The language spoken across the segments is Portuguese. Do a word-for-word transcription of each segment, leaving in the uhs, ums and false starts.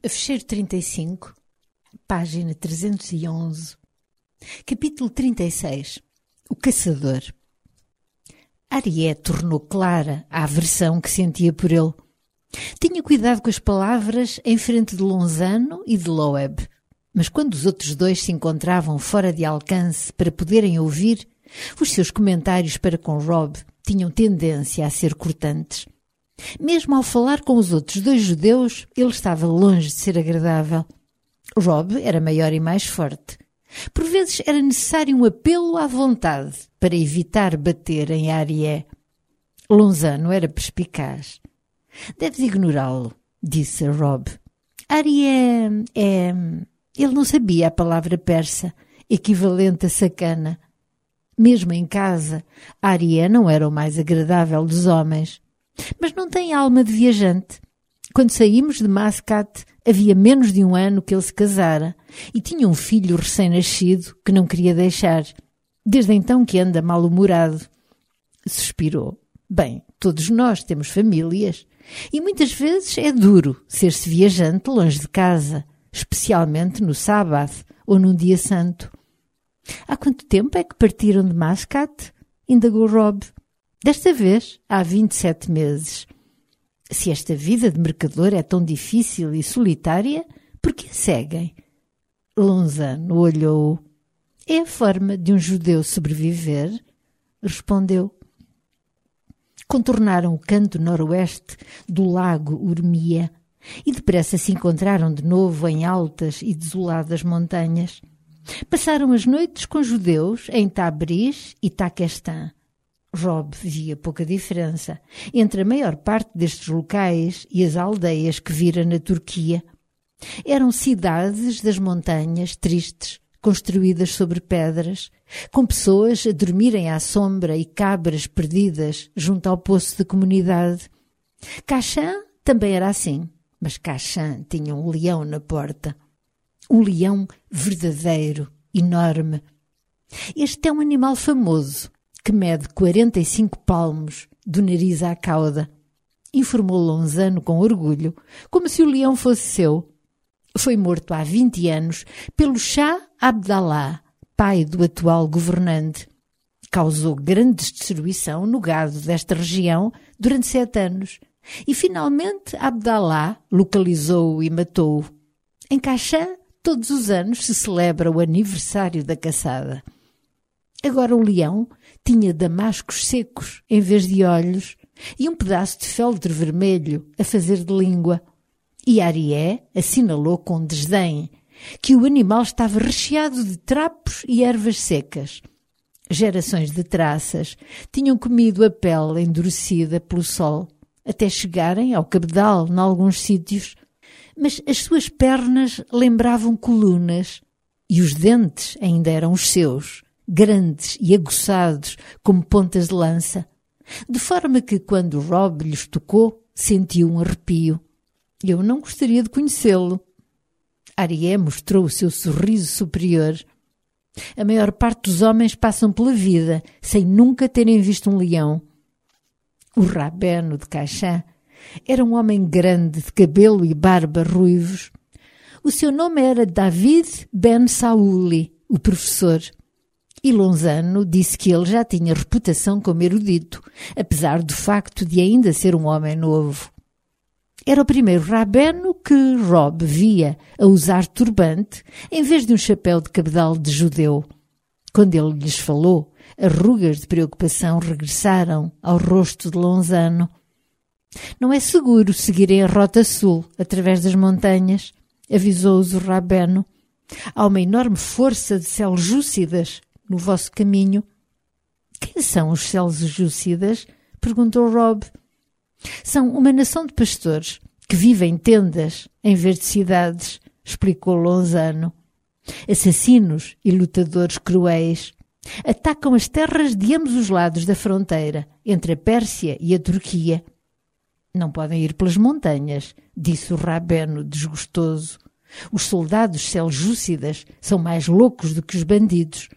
Fecheiro trinta e cinco, página trezentos e onze, capítulo trinta e seis. O caçador. Arié tornou clara a aversão que sentia por ele. Tinha cuidado com as palavras em frente de Lonzano e de Loeb, mas quando os outros dois se encontravam fora de alcance para poderem ouvir, os seus comentários para com Rob tinham tendência a ser cortantes. Mesmo ao falar com os outros dois judeus, ele estava longe de ser agradável. Rob era maior e mais forte. Por vezes era necessário um apelo à vontade para evitar bater em Arié. Lonzano era perspicaz. Deves ignorá-lo, disse Rob. Arié é... Ele não sabia a palavra persa, equivalente a sacana. Mesmo em casa, Arié não era o mais agradável dos homens. Mas não tem alma de viajante. Quando saímos de Mascate, havia menos de um ano que ele se casara e tinha um filho recém-nascido que não queria deixar. Desde então que anda mal-humorado. Suspirou. Bem, todos nós temos famílias e muitas vezes é duro ser-se viajante longe de casa, especialmente no sábado ou num dia santo. Há quanto tempo é que partiram de Mascate? Indagou Rob. Desta vez, há vinte e sete meses. Se esta vida de mercador é tão difícil e solitária, por que a seguem? Lonzano olhou. É a forma de um judeu sobreviver? Respondeu. Contornaram o canto noroeste do lago Urmia e depressa se encontraram de novo em altas e desoladas montanhas. Passaram as noites com judeus em Tabriz e Taquestã. Rob via pouca diferença entre a maior parte destes locais e as aldeias que vira na Turquia. Eram cidades das montanhas tristes, construídas sobre pedras, com pessoas a dormirem à sombra e cabras perdidas junto ao poço de comunidade. Kashan também era assim, mas Kashan tinha um leão na porta. Um leão verdadeiro, enorme. Este é um animal famoso, que mede quarenta e cinco palmos, do nariz à cauda, informou Lonzano com orgulho, como se o leão fosse seu. Foi morto há vinte anos pelo Shah Abdallah, pai do atual governante. Causou grande destruição no gado desta região durante sete anos e finalmente Abdallah localizou-o e matou-o. Em Kashan, todos os anos se celebra o aniversário da caçada. Agora o leão tinha damascos secos em vez de olhos e um pedaço de feltro vermelho a fazer de língua. E Arié assinalou com desdém que o animal estava recheado de trapos e ervas secas. Gerações de traças tinham comido a pele endurecida pelo sol, até chegarem ao cabedal em alguns sítios, mas as suas pernas lembravam colunas e os dentes ainda eram os seus, grandes e aguçados como pontas de lança, de forma que quando Rob lhes tocou, sentiu um arrepio. Eu não gostaria de conhecê-lo. Arié mostrou o seu sorriso superior. A maior parte dos homens passam pela vida sem nunca terem visto um leão. O rabeno de Kashan era um homem grande, de cabelo e barba ruivos. O seu nome era David Ben Sauli, o professor. E Lonzano disse que ele já tinha reputação como erudito, apesar do facto de ainda ser um homem novo. Era o primeiro rabeno que Rob via a usar turbante em vez de um chapéu de cabedal de judeu. Quando ele lhes falou, as rugas de preocupação regressaram ao rosto de Lonzano. Não é seguro seguirem a rota sul através das montanhas, avisou-os o rabeno. Há uma enorme força de seljúcidas no vosso caminho. Quem são os seljúcidas? Perguntou Rob. São uma nação de pastores que vivem em tendas em vez de cidades, explicou Lonzano. Assassinos e lutadores cruéis. Atacam as terras de ambos os lados da fronteira, entre a Pérsia e a Turquia. Não podem ir pelas montanhas, disse o rabeno desgostoso. Os soldados seljúcidas são mais loucos do que os bandidos.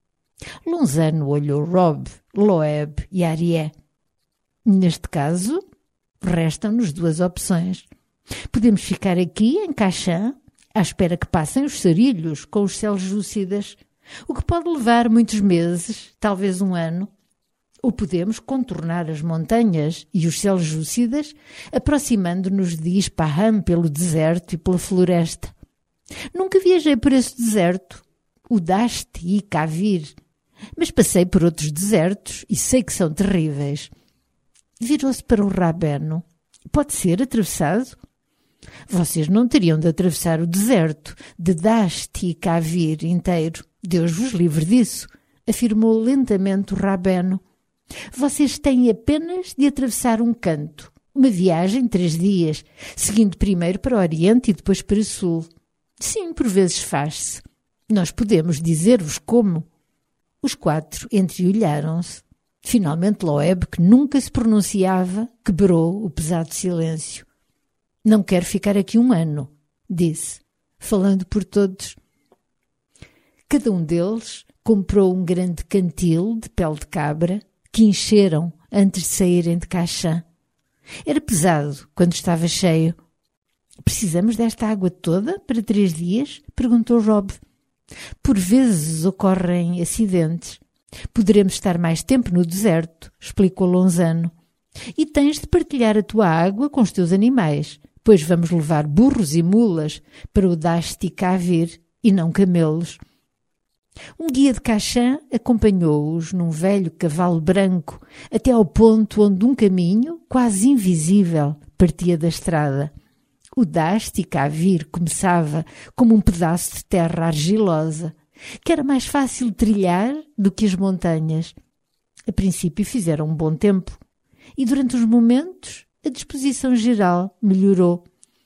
Lonzano olhou Rob, Loeb e Arié. Neste caso, restam-nos duas opções. Podemos ficar aqui, em Kashan, à espera que passem os sarilhos com os seljúcidas, o que pode levar muitos meses, talvez um ano. Ou podemos contornar as montanhas e os seljúcidas, aproximando-nos de Ispahan pelo deserto e pela floresta. Nunca viajei por esse deserto, o Dasti e Kavir, mas passei por outros desertos e sei que são terríveis. Virou-se para o Rabeno. Pode ser atravessado? Vocês não teriam de atravessar o deserto de Dasti e Kavir inteiro. Deus vos livre disso, afirmou lentamente o Rabeno. Vocês têm apenas de atravessar um canto, uma viagem de três dias, seguindo primeiro para o Oriente e depois para o Sul. Sim, por vezes faz-se. Nós podemos dizer-vos como. Os quatro entreolharam-se. Finalmente Loeb, que nunca se pronunciava, quebrou o pesado silêncio. Não quero ficar aqui um ano, disse, falando por todos. Cada um deles comprou um grande cantil de pele de cabra que encheram antes de saírem de Kashan. Era pesado quando estava cheio. Precisamos desta água toda para três dias? Perguntou Rob. Por vezes ocorrem acidentes. Poderemos estar mais tempo no deserto, explicou Lonzano. E tens de partilhar a tua água com os teus animais, pois vamos levar burros e mulas para o Dasti Kavir e não camelos. Um guia de Kashan acompanhou-os num velho cavalo branco até ao ponto onde um caminho, quase invisível, partia da estrada. O Dasti Kavir começava como um pedaço de terra argilosa, que era mais fácil de trilhar do que as montanhas. A princípio fizeram um bom tempo, e durante uns momentos a disposição geral melhorou.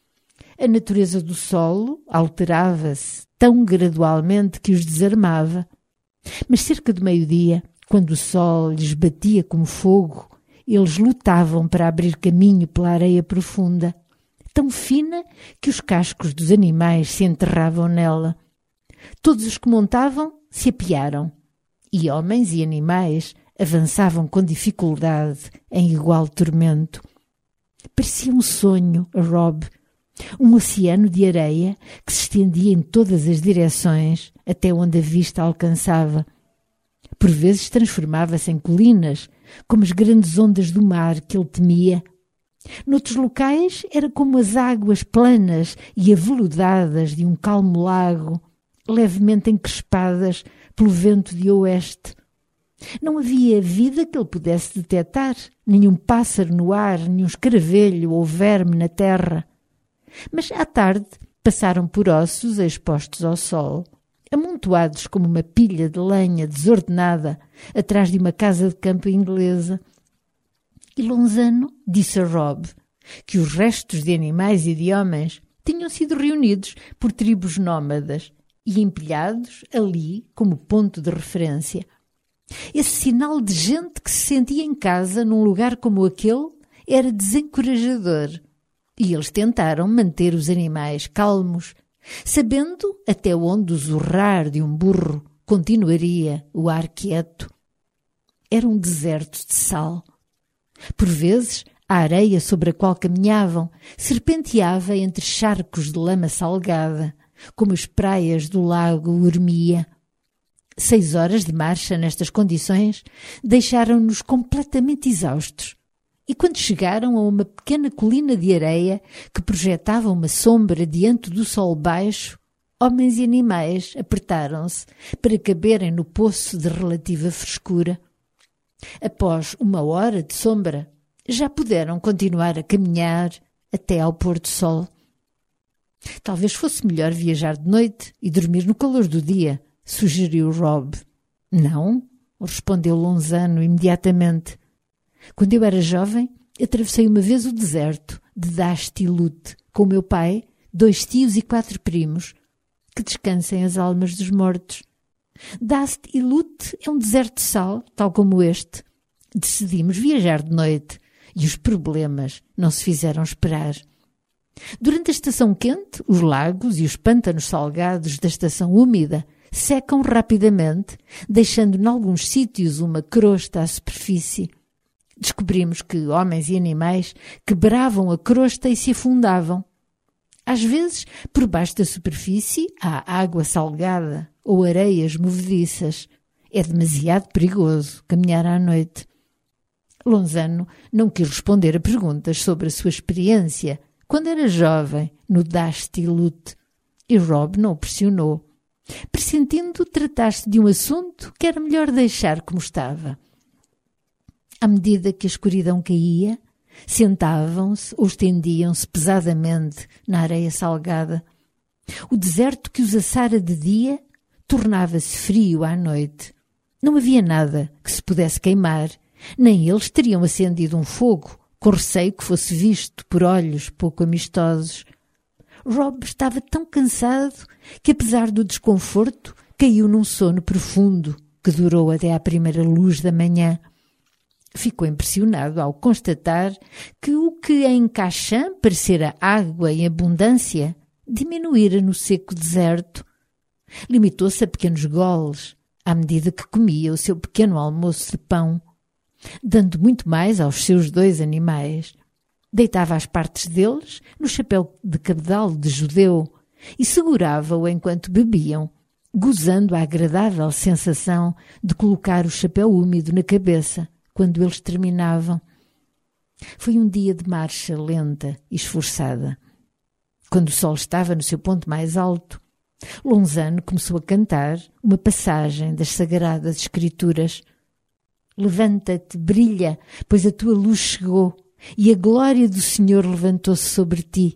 A natureza do solo alterava-se tão gradualmente que os desarmava. Mas cerca de meio-dia, quando o sol lhes batia como fogo, eles lutavam para abrir caminho pela areia profunda, tão fina que os cascos dos animais se enterravam nela. Todos os que montavam se apearam, e homens e animais avançavam com dificuldade em igual tormento. Parecia um sonho a Rob, um oceano de areia que se estendia em todas as direções até onde a vista alcançava. Por vezes transformava-se em colinas, como as grandes ondas do mar que ele temia. Noutros locais era como as águas planas e aveludadas de um calmo lago, levemente encrespadas pelo vento de oeste. Não havia vida que ele pudesse detectar, nenhum pássaro no ar, nenhum escaravelho ou verme na terra. Mas à tarde passaram por ossos expostos ao sol, amontoados como uma pilha de lenha desordenada atrás de uma casa de campo inglesa. E Lonzano disse a Rob que os restos de animais e de homens tinham sido reunidos por tribos nómadas e empilhados ali como ponto de referência. Esse sinal de gente que se sentia em casa num lugar como aquele era desencorajador. E eles tentaram manter os animais calmos, sabendo até onde o zurrar de um burro continuaria o ar quieto. Era um deserto de sal. Por vezes, a areia sobre a qual caminhavam serpenteava entre charcos de lama salgada, como as praias do lago Urmia. Seis horas de marcha nestas condições deixaram-nos completamente exaustos. E quando chegaram a uma pequena colina de areia que projetava uma sombra diante do sol baixo, homens e animais apertaram-se para caberem no poço de relativa frescura. Após uma hora de sombra, já puderam continuar a caminhar até ao pôr-do-sol. Talvez fosse melhor viajar de noite e dormir no calor do dia, sugeriu Rob. Não, respondeu Lonzano imediatamente. Quando eu era jovem, atravessei uma vez o deserto de Dasti Lut com o meu pai, dois tios e quatro primos. Que descansem as almas dos mortos. Dasti Lut é um deserto de sal, tal como este. Decidimos viajar de noite e os problemas não se fizeram esperar. Durante a estação quente, os lagos e os pântanos salgados da estação úmida secam rapidamente, deixando em alguns sítios uma crosta à superfície. Descobrimos que homens e animais quebravam a crosta e se afundavam, Às vezes, por baixo da superfície, há água salgada ou areias movediças. É demasiado perigoso caminhar à noite. Lonzano não quis responder a perguntas sobre a sua experiência quando era jovem no Dashti Lut, e Rob não o pressionou, pressentindo tratar-se de um assunto que era melhor deixar como estava. À medida que a escuridão caía, sentavam-se ou estendiam-se pesadamente na areia salgada. O deserto que os assara de dia tornava-se frio à noite. Não havia nada que se pudesse queimar, nem eles teriam acendido um fogo, com receio que fosse visto por olhos pouco amistosos. Rob estava tão cansado que, apesar do desconforto, caiu num sono profundo que durou até à primeira luz da manhã. Ficou impressionado ao constatar que o que em Kashan parecera água em abundância diminuíra no seco deserto. Limitou-se a pequenos goles, à medida que comia o seu pequeno almoço de pão, dando muito mais aos seus dois animais. Deitava as partes deles no chapéu de cabedal de judeu e segurava-o enquanto bebiam, gozando a agradável sensação de colocar o chapéu úmido na cabeça quando eles terminavam. Foi um dia de marcha lenta e esforçada. Quando o sol estava no seu ponto mais alto, Lonzano começou a cantar uma passagem das Sagradas Escrituras. Levanta-te, brilha, pois a tua luz chegou, e a glória do Senhor levantou-se sobre ti.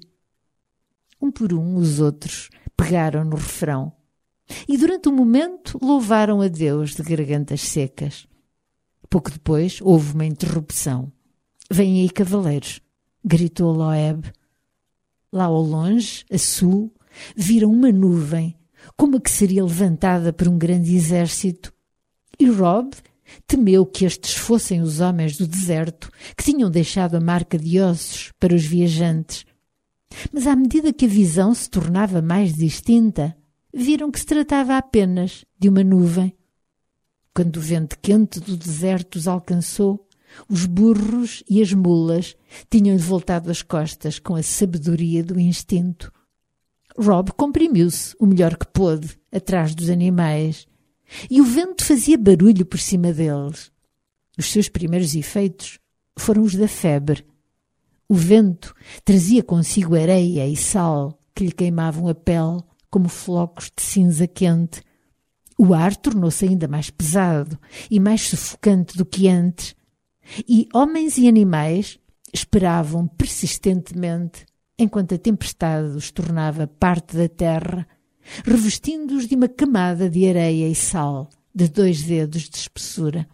Um por um os outros pegaram no refrão, e durante um momento louvaram a Deus de gargantas secas. Pouco depois houve uma interrupção. Vêm aí cavaleiros, gritou Loeb. Lá ao longe, a sul, viram uma nuvem, como a que seria levantada por um grande exército. E Rob temeu que estes fossem os homens do deserto que tinham deixado a marca de ossos para os viajantes. Mas à medida que a visão se tornava mais distinta, viram que se tratava apenas de uma nuvem. Quando o vento quente do deserto os alcançou, os burros e as mulas tinham-lhe voltado as costas com a sabedoria do instinto. Rob comprimiu-se o melhor que pôde atrás dos animais, e o vento fazia barulho por cima deles. Os seus primeiros efeitos foram os da febre. O vento trazia consigo areia e sal que lhe queimavam a pele como flocos de cinza quente. O ar tornou-se ainda mais pesado e mais sufocante do que antes, e homens e animais esperavam persistentemente enquanto a tempestade os tornava parte da terra, revestindo-os de uma camada de areia e sal de dois dedos de espessura.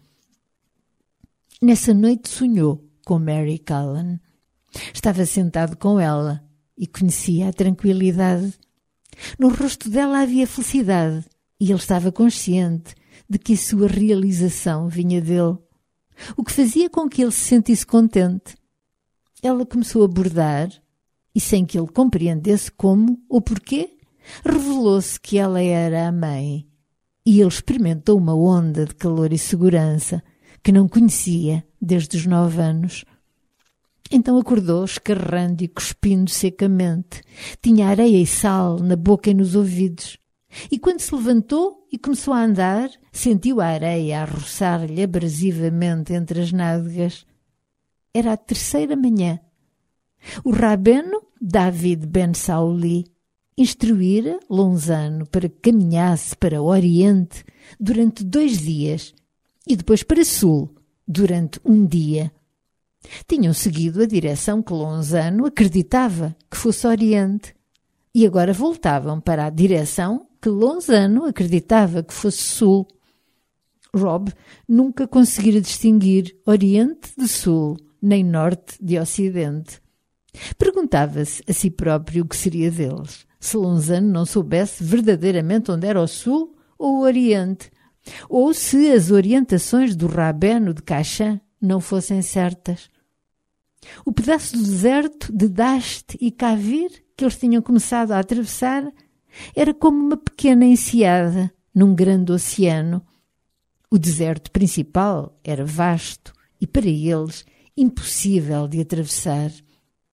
Nessa noite sonhou com Mary Callan. Estava sentado com ela e conhecia a tranquilidade. No rosto dela havia felicidade e ele estava consciente de que a sua realização vinha dele, o que fazia com que ele se sentisse contente. Ela começou a bordar e, sem que ele compreendesse como ou porquê, revelou-se que ela era a mãe, e ele experimentou uma onda de calor e segurança que não conhecia desde os nove anos. Então acordou, escarrando e cuspindo secamente. Tinha areia e sal na boca e nos ouvidos. E quando se levantou e começou a andar, sentiu a areia a roçar-lhe abrasivamente entre as nádegas. Era a terceira manhã. O rabeno David Ben Sauli instruíra Lonzano para que caminhasse para o Oriente durante dois dias e depois para Sul durante um dia. Tinham seguido a direção que Lonzano acreditava que fosse Oriente e agora voltavam para a direção que Lonzano acreditava que fosse Sul. Rob nunca conseguira distinguir Oriente de Sul, nem Norte de Ocidente. Perguntava-se a si próprio o que seria deles, se Lonzano não soubesse verdadeiramente onde era o Sul ou o Oriente, ou se as orientações do rabeno de Kashan não fossem certas. O pedaço do deserto de Dashti e Kavir que eles tinham começado a atravessar era como uma pequena enseada num grande oceano. O deserto principal era vasto e, para eles, impossível de atravessar.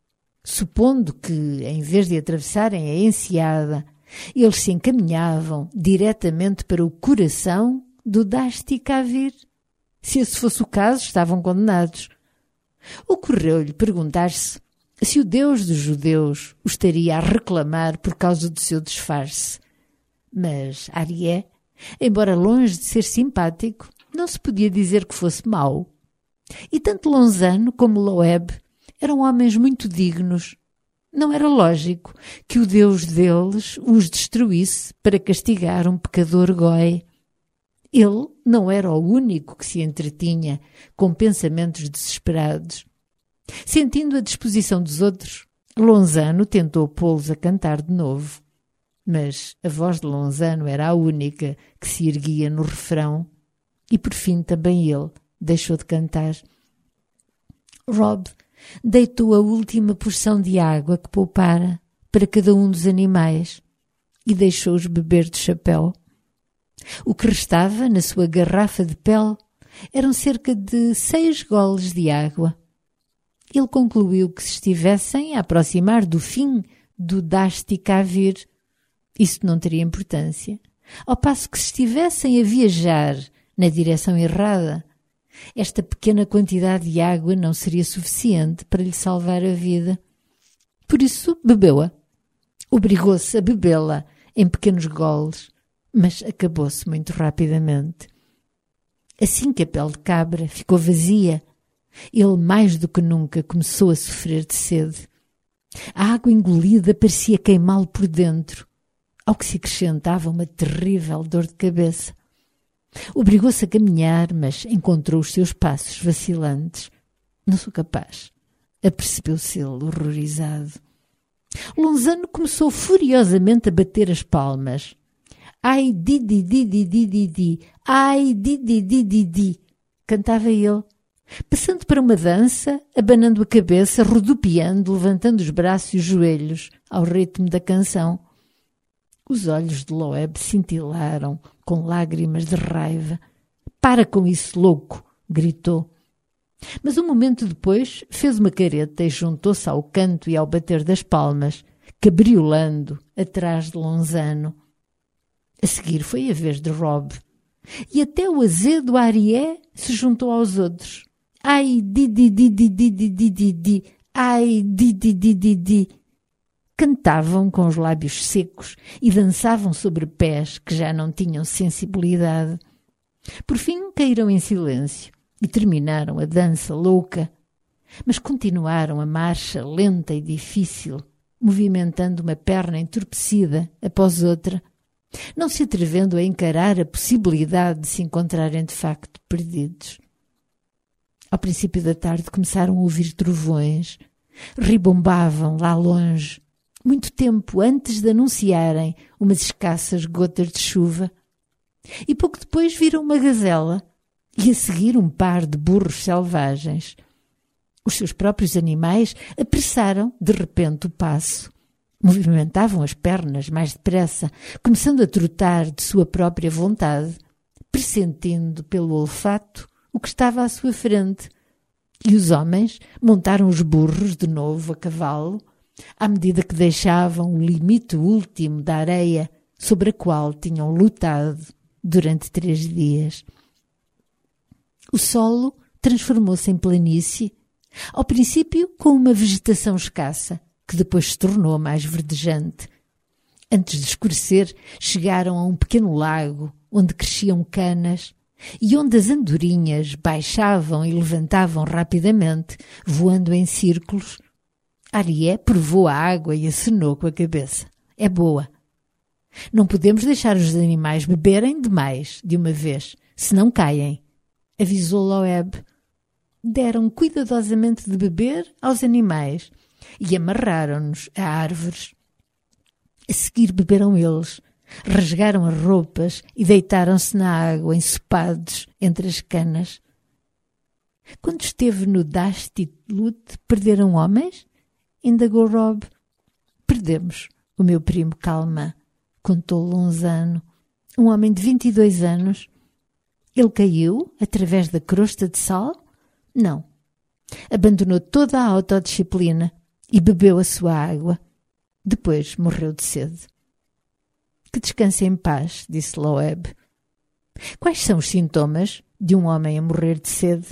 Supondo que, em vez de atravessarem a enseada, eles se encaminhavam diretamente para o coração do Dasti Kavir. Se esse fosse o caso, estavam condenados. Ocorreu-lhe perguntar-se se o Deus dos judeus o estaria a reclamar por causa do seu disfarce. Mas Arié, embora longe de ser simpático, não se podia dizer que fosse mau. E tanto Lonzano como Loeb eram homens muito dignos. Não era lógico que o Deus deles os destruísse para castigar um pecador goi. Ele não era o único que se entretinha com pensamentos desesperados. Sentindo a disposição dos outros, Lonzano tentou pô-los a cantar de novo. Mas a voz de Lonzano era a única que se erguia no refrão e por fim também ele deixou de cantar. Rob deitou a última porção de água que poupara para cada um dos animais e deixou-os beber do chapéu. O que restava na sua garrafa de pele eram cerca de seis goles de água. Ele concluiu que se estivessem a aproximar do fim do Dasti Kavir, isso não teria importância, ao passo que se estivessem a viajar na direção errada, esta pequena quantidade de água não seria suficiente para lhe salvar a vida. Por isso bebeu-a. Obrigou-se a bebê-la em pequenos goles, mas acabou-se muito rapidamente. Assim que a pele de cabra ficou vazia, ele mais do que nunca começou a sofrer de sede. A água engolida parecia queimá-lo por dentro, ao que se acrescentava uma terrível dor de cabeça. Obrigou-se a caminhar, mas encontrou os seus passos vacilantes. Não sou capaz, apercebeu-se ele horrorizado. Lonzano começou furiosamente a bater as palmas. Ai, di, di, di, di, di, di, di. Ai, di, di, di, di, di. Cantava ele, passando para uma dança, abanando a cabeça, rodopiando, levantando os braços e os joelhos ao ritmo da canção. Os olhos de Loeb cintilaram com lágrimas de raiva. Para com isso, louco! Gritou. Mas um momento depois fez uma careta e juntou-se ao canto e ao bater das palmas, cabriolando atrás de Lonzano. A seguir foi a vez de Rob. E até o azedo Arié se juntou aos outros. Ai, di, di, di, di, di, di, di, di, di. Ai, di, di, di, di, di. Cantavam com os lábios secos e dançavam sobre pés que já não tinham sensibilidade. Por fim caíram em silêncio e terminaram a dança louca, mas continuaram a marcha lenta e difícil, movimentando uma perna entorpecida após outra, não se atrevendo a encarar a possibilidade de se encontrarem de facto perdidos. Ao princípio da tarde começaram a ouvir trovões, ribombavam lá longe, muito tempo antes de anunciarem umas escassas gotas de chuva. E pouco depois viram uma gazela e a seguir um par de burros selvagens. Os seus próprios animais apressaram de repente o passo. Movimentavam as pernas mais depressa, começando a trotar de sua própria vontade, pressentindo pelo olfato o que estava à sua frente. E os homens montaram os burros de novo a cavalo, à medida que deixavam o limite último da areia sobre a qual tinham lutado durante três dias. O solo transformou-se em planície, ao princípio com uma vegetação escassa, que depois se tornou mais verdejante. Antes de escurecer, chegaram a um pequeno lago, onde cresciam canas, e onde as andorinhas baixavam e levantavam rapidamente, voando em círculos. Arié provou a água e acenou com a cabeça. É boa. Não podemos deixar os animais beberem demais de uma vez, senão caem, avisou Loeb. Deram cuidadosamente de beber aos animais e amarraram-nos a árvores. A seguir beberam eles, rasgaram as roupas e deitaram-se na água ensopados entre as canas. Quando esteve no Dasti Lut, perderam homens? Indagou Rob. Perdemos o meu primo Calma, contou Lonzano, um homem de vinte e dois anos. Ele caiu através da crosta de sal? Não. Abandonou toda a autodisciplina e bebeu a sua água. Depois morreu de sede. Que descanse em paz, disse Loeb. Quais são os sintomas de um homem a morrer de sede?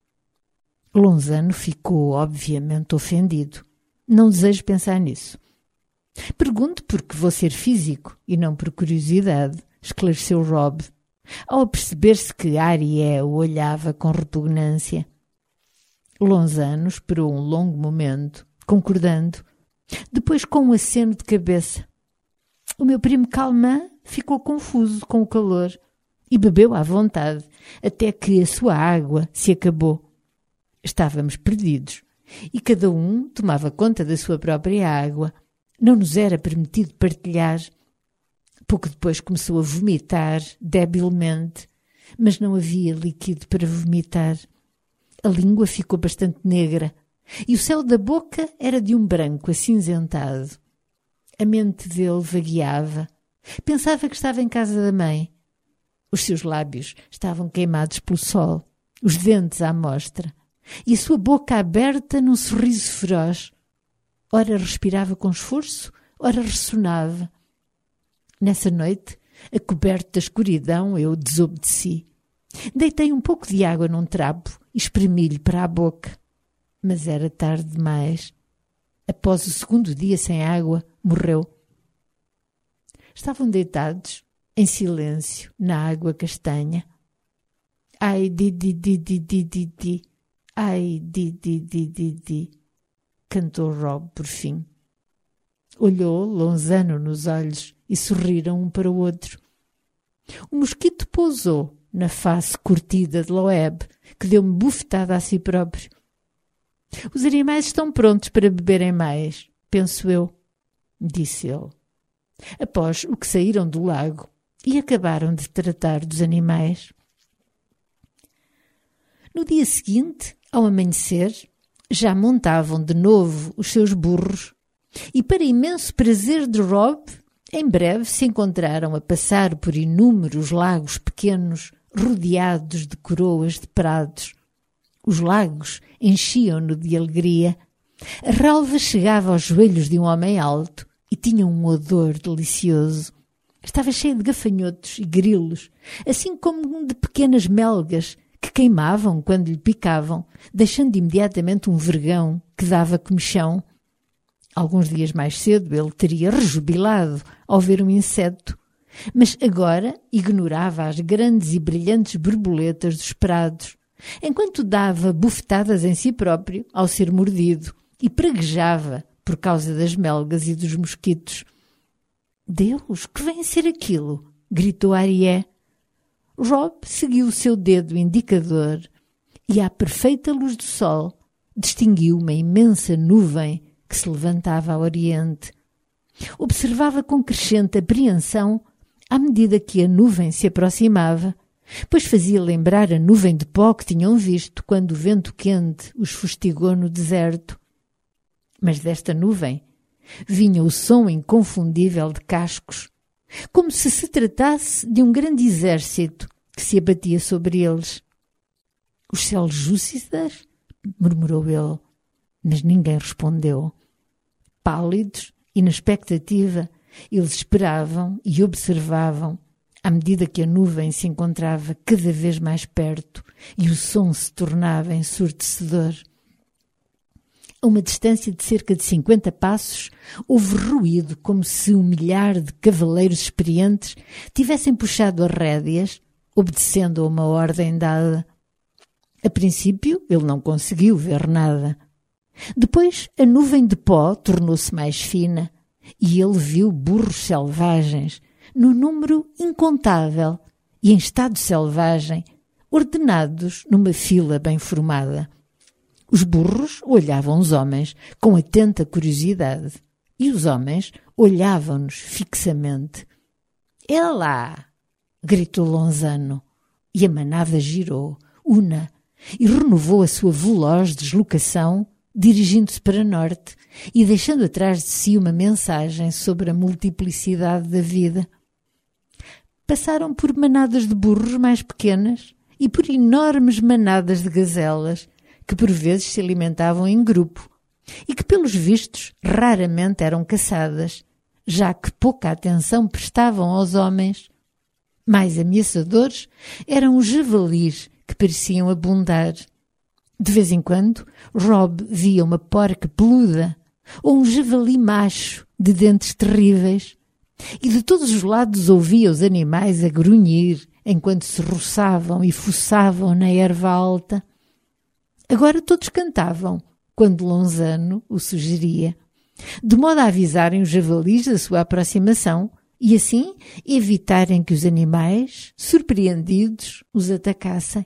Lonzano ficou, obviamente, ofendido. Não desejo pensar nisso. Pergunto porque vou ser físico e não por curiosidade, esclareceu Rob, ao perceber-se que Arié o olhava com repugnância. Lonzano esperou um longo momento, concordando, depois com um aceno de cabeça. O meu primo Calmã ficou confuso com o calor e bebeu à vontade, até que a sua água se acabou. Estávamos perdidos e cada um tomava conta da sua própria água. Não nos era permitido partilhar. Pouco depois começou a vomitar, debilmente, mas não havia líquido para vomitar. A língua ficou bastante negra e o céu da boca era de um branco acinzentado. A mente dele vagueava. Pensava que estava em casa da mãe. Os seus lábios estavam queimados pelo sol, os dentes à mostra, e a sua boca aberta num sorriso feroz. Ora respirava com esforço, ora ressonava. Nessa noite, a coberto da escuridão, eu desobedeci. Deitei um pouco de água num trapo e espremi-lhe para a boca. Mas era tarde demais. Após o segundo dia sem água, morreu. Estavam deitados, em silêncio, na água castanha. Ai, di, di, di, di, di, di, di. Ai, di, di, di, di, di. Cantou Rob por fim. Olhou Lonzano nos olhos e sorriram um para o outro. O mosquito pousou na face curtida de Loeb, que deu uma bufetada a si próprio. Os animais estão prontos para beberem mais, penso eu, disse ele, após o que saíram do lago e acabaram de tratar dos animais. No dia seguinte, ao amanhecer, já montavam de novo os seus burros e, para imenso prazer de Rob, em breve se encontraram a passar por inúmeros lagos pequenos rodeados de coroas de prados. Os lagos enchiam-no de alegria. A relva chegava aos joelhos de um homem alto e tinha um odor delicioso. Estava cheio de gafanhotos e grilos, assim como de pequenas melgas que queimavam quando lhe picavam, deixando imediatamente um vergão que dava comichão. Alguns dias mais cedo ele teria rejubilado ao ver um inseto, mas agora ignorava as grandes e brilhantes borboletas dos prados, enquanto dava bufetadas em si próprio ao ser mordido e praguejava por causa das melgas e dos mosquitos. «Deus, que vem a ser aquilo?» gritou Arié. Rob seguiu o seu dedo indicador e, à perfeita luz do sol, distinguiu uma imensa nuvem que se levantava ao oriente. Observava com crescente apreensão à medida que a nuvem se aproximava, pois fazia lembrar a nuvem de pó que tinham visto quando o vento quente os fustigou no deserto. Mas desta nuvem vinha o som inconfundível de cascos, como se se tratasse de um grande exército que se abatia sobre eles. «Os seljúcidas?» murmurou ele, mas ninguém respondeu. Pálidos e na expectativa, eles esperavam e observavam, à medida que a nuvem se encontrava cada vez mais perto e o som se tornava ensurdecedor. A uma distância de cerca de cinquenta passos, houve ruído como se um milhar de cavaleiros experientes tivessem puxado as rédeas, obedecendo a uma ordem dada. A princípio, ele não conseguiu ver nada. Depois, a nuvem de pó tornou-se mais fina e ele viu burros selvagens, no número incontável e em estado selvagem, ordenados numa fila bem formada. Os burros olhavam os homens com atenta curiosidade e os homens olhavam-nos fixamente. «É lá!» gritou Lonzano, e a manada girou, una, e renovou a sua veloz deslocação, dirigindo-se para norte e deixando atrás de si uma mensagem sobre a multiplicidade da vida. Passaram por manadas de burros mais pequenas e por enormes manadas de gazelas, que por vezes se alimentavam em grupo, e que, pelos vistos, raramente eram caçadas, já que pouca atenção prestavam aos homens. Mais ameaçadores eram os javalis, que pareciam abundar. De vez em quando, Rob via uma porca peluda ou um javali macho de dentes terríveis, e de todos os lados ouvia os animais a grunhir enquanto se roçavam e fuçavam na erva alta. Agora todos cantavam, quando Lonzano o sugeria, de modo a avisarem os javalis da sua aproximação e assim evitarem que os animais, surpreendidos, os atacassem.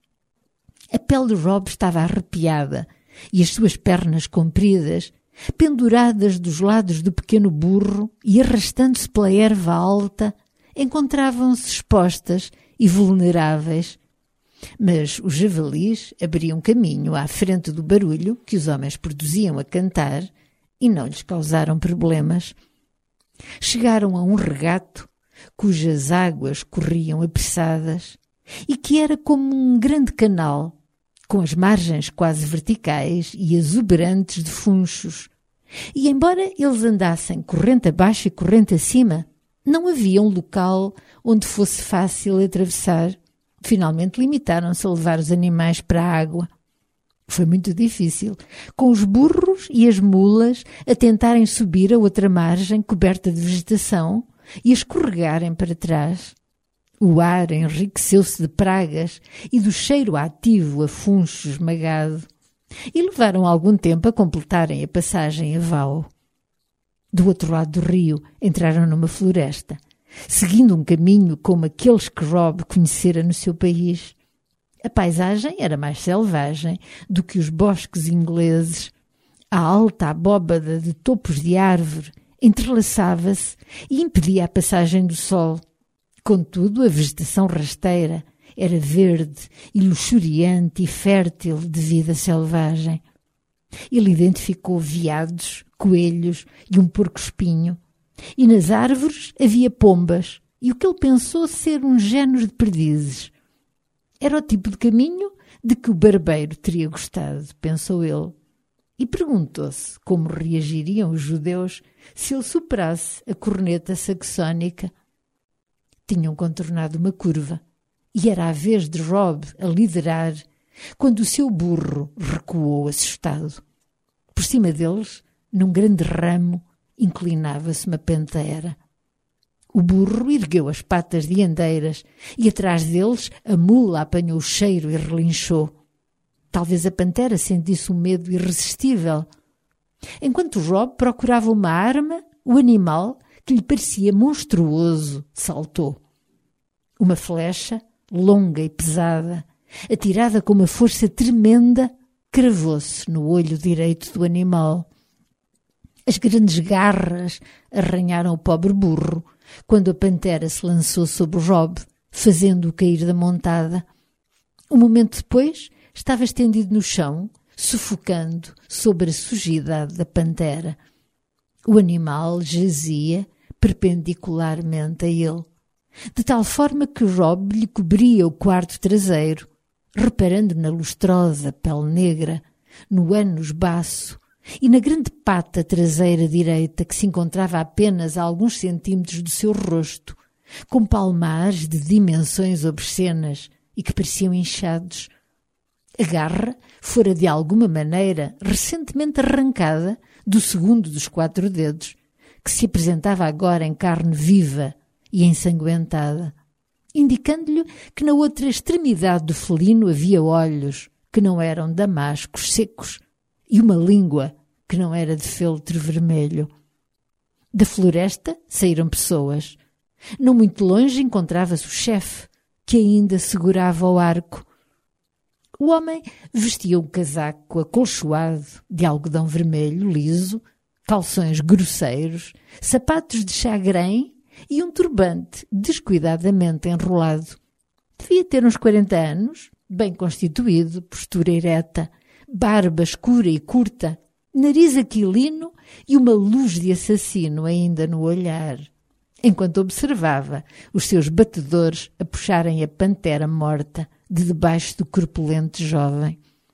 A pele de Rob estava arrepiada e as suas pernas compridas, penduradas dos lados do pequeno burro e arrastando-se pela erva alta, encontravam-se expostas e vulneráveis. Mas os javalis abriam caminho à frente do barulho que os homens produziam a cantar e não lhes causaram problemas. Chegaram a um regato cujas águas corriam apressadas e que era como um grande canal, com as margens quase verticais e exuberantes de funchos. E embora eles andassem corrente abaixo e corrente acima, não havia um local onde fosse fácil atravessar. Finalmente limitaram-se a levar os animais para a água. Foi muito difícil, com os burros e as mulas a tentarem subir a outra margem coberta de vegetação e a escorregarem para trás. O ar enriqueceu-se de pragas e do cheiro ativo a funcho esmagado, e levaram algum tempo a completarem a passagem a val. Do outro lado do rio entraram numa floresta, seguindo um caminho como aqueles que Rob conhecera no seu país. A paisagem era mais selvagem do que os bosques ingleses. A alta abóbada de topos de árvore entrelaçava-se e impedia a passagem do sol. Contudo, a vegetação rasteira era verde e luxuriante e fértil de vida selvagem. Ele identificou veados, coelhos e um porco-espinho. E nas árvores havia pombas e o que ele pensou ser um género de perdizes. Era o tipo de caminho de que o barbeiro teria gostado, pensou ele. E perguntou-se como reagiriam os judeus se ele superasse a corneta saxónica. Tinham contornado uma curva e era a vez de Rob a liderar quando o seu burro recuou assustado. Por cima deles, num grande ramo, inclinava-se uma pantera. O burro ergueu as patas dianteiras e atrás deles a mula apanhou o cheiro e relinchou. Talvez a pantera sentisse um medo irresistível. Enquanto Rob procurava uma arma, o animal, que lhe parecia monstruoso, saltou. Uma flecha, longa e pesada, atirada com uma força tremenda, cravou-se no olho direito do animal. As grandes garras arranharam o pobre burro quando a pantera se lançou sobre Rob, fazendo-o cair da montada. Um momento depois, estava estendido no chão, sufocando sobre a sujidade da pantera. O animal jazia perpendicularmente a ele, de tal forma que Rob lhe cobria o quarto traseiro, reparando na lustrosa pele negra, no ânus baço e na grande pata traseira direita que se encontrava apenas a alguns centímetros do seu rosto, com palmares de dimensões obscenas e que pareciam inchados. A garra fora de alguma maneira recentemente arrancada do segundo dos quatro dedos, que se apresentava agora em carne viva e ensanguentada, indicando-lhe que na outra extremidade do felino havia olhos que não eram damascos secos e uma língua que não era de feltro vermelho. Da floresta saíram pessoas. Não muito longe encontrava-se o chefe, que ainda segurava o arco. O homem vestia um casaco acolchoado de algodão vermelho liso, calções grosseiros, sapatos de chagrém e um turbante descuidadamente enrolado. Devia ter uns quarenta anos, bem constituído, postura ereta, barba escura e curta, nariz aquilino e uma luz de assassino ainda no olhar, enquanto observava os seus batedores a puxarem a pantera morta de debaixo do corpulento jovem.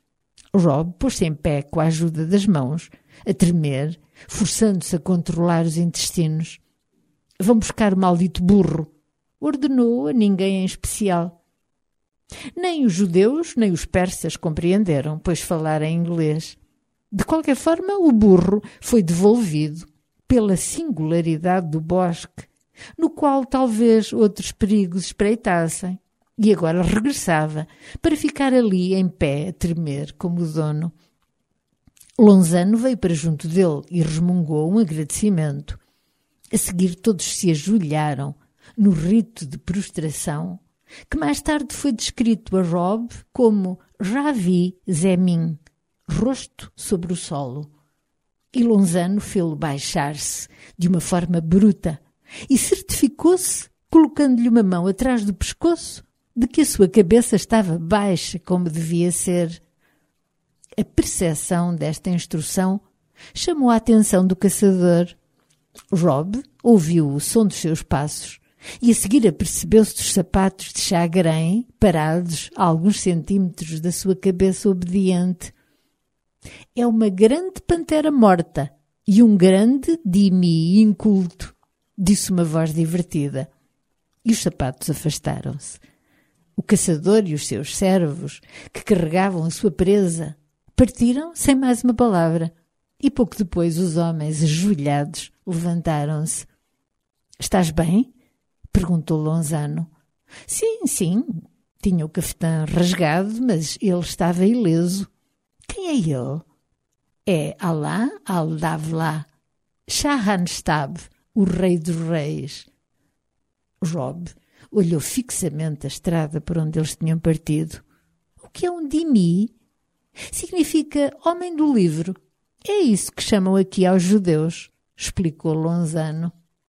Rob pôs-se em pé com a ajuda das mãos, a tremer, forçando-se a controlar os intestinos. «Vão buscar o maldito burro», ordenou a ninguém em especial. Nem os judeus nem os persas compreenderam, pois falaram em inglês. De qualquer forma, o burro foi devolvido pela singularidade do bosque, no qual talvez outros perigos espreitassem, e agora regressava para ficar ali em pé a tremer como o dono. Lonzano veio para junto dele e resmungou um agradecimento. A seguir todos se ajoelharam no rito de prostração, que mais tarde foi descrito a Rob como Ravi Zemin, rosto sobre o solo. E Lonzano fê-lo baixar-se de uma forma bruta e certificou-se, colocando-lhe uma mão atrás do pescoço, de que a sua cabeça estava baixa como devia ser. A percepção desta instrução chamou a atenção do caçador. Rob ouviu o som dos seus passos e a seguir apercebeu-se dos sapatos de chagrém parados a alguns centímetros da sua cabeça obediente. «É uma grande pantera morta e um grande dhimmi inculto», disse uma voz divertida. E os sapatos afastaram-se. O caçador e os seus servos, que carregavam a sua presa, partiram sem mais uma palavra, e pouco depois os homens ajoelhados levantaram-se. «Estás bem?» perguntou Lonzano. «Sim, sim». Tinha o cafetão rasgado, mas ele estava ileso. «Quem é ele?» «É Alá al-Davlá, Shahanstab, o rei dos reis». Rob olhou fixamente a estrada por onde eles tinham partido. «O que é um dhimmi?» «Significa homem do livro. É isso que chamam aqui aos judeus», explicou Lonzano.